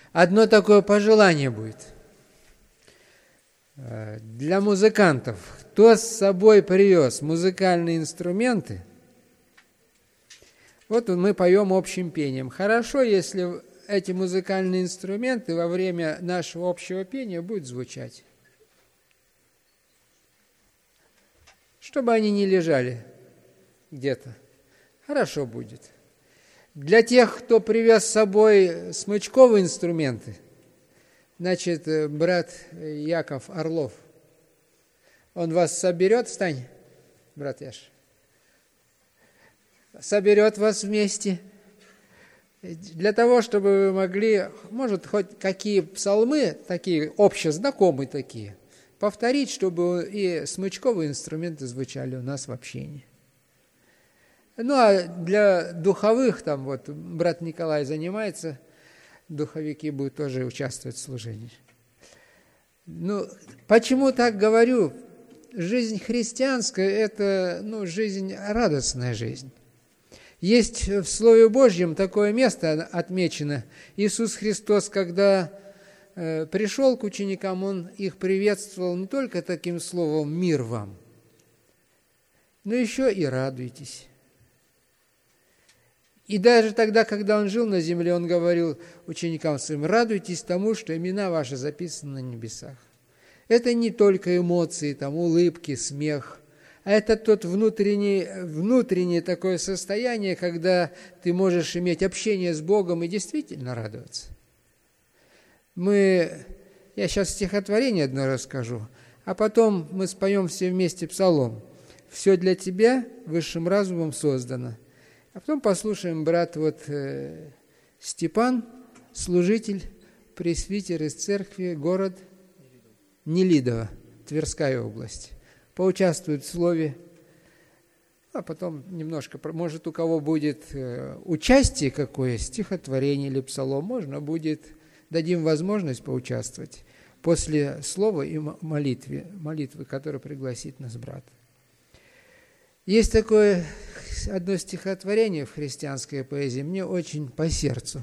Одно такое пожелание будет для музыкантов. Кто с собой привез музыкальные инструменты, вот мы поем общим пением. Хорошо, если эти музыкальные инструменты во время нашего общего пения будут звучать. Чтобы они не лежали где-то. Хорошо будет. Для тех, кто привез с собой смычковые инструменты, значит, брат Яков Орлов, он вас соберет, встань, брат Яш, соберет вас вместе, для того, чтобы вы могли, может, хоть какие псалмы, такие общезнакомые такие, повторить, чтобы и смычковые инструменты звучали у нас в общении. Ну, а для духовых, там вот брат Николай занимается, духовики будут тоже участвовать в служении. Ну, почему так говорю? Жизнь христианская – это, жизнь, радостная жизнь. Есть в Слове Божьем такое место отмечено. Иисус Христос, когда пришел к ученикам, Он их приветствовал не только таким словом «мир вам», но еще и «радуйтесь». И даже тогда, когда Он жил на земле, Он говорил ученикам своим: «Радуйтесь тому, что имена ваши записаны на небесах». Это не только эмоции, там, улыбки, смех, а это тот внутреннее такое состояние, когда ты можешь иметь общение с Богом и действительно радоваться. Я сейчас стихотворение одно расскажу, а потом мы споем все вместе псалом. «Все для тебя высшим разумом создано». А потом послушаем брат Степан, служитель, пресвитер из церкви, город Нелидово, Тверская область. Поучаствует в слове, а потом немножко, может, у кого будет участие какое, стихотворение или псалом, можно будет, дадим возможность поучаствовать после слова и молитвы, которая пригласит нас брат. Есть такое одно стихотворение в христианской поэзии, мне очень по сердцу.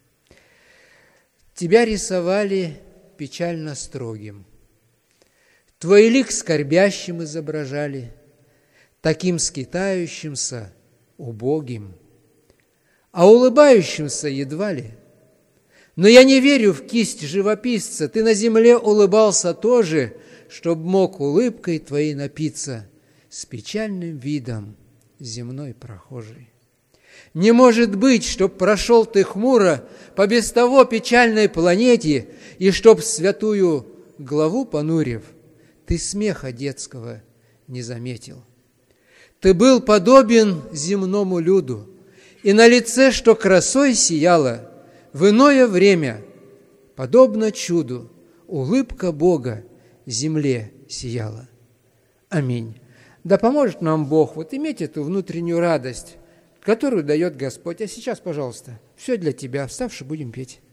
«Тебя рисовали печально строгим, твой лик скорбящим изображали, таким скитающимся, убогим, а улыбающимся едва ли. Но я не верю в кисть живописца, ты на земле улыбался тоже, чтоб мог улыбкой твоей напиться с печальным видом земной прохожий. Не может быть, чтоб прошел ты хмуро по без того печальной планете, и чтоб святую главу понурив, ты смеха детского не заметил. Ты был подобен земному люду, и на лице, что красой сияло, в иное время, подобно чуду, улыбка Бога земле сияла. Аминь. Да поможет нам Бог иметь эту внутреннюю радость, которую дает Господь. А сейчас, пожалуйста, все для тебя. Вставши, будем петь.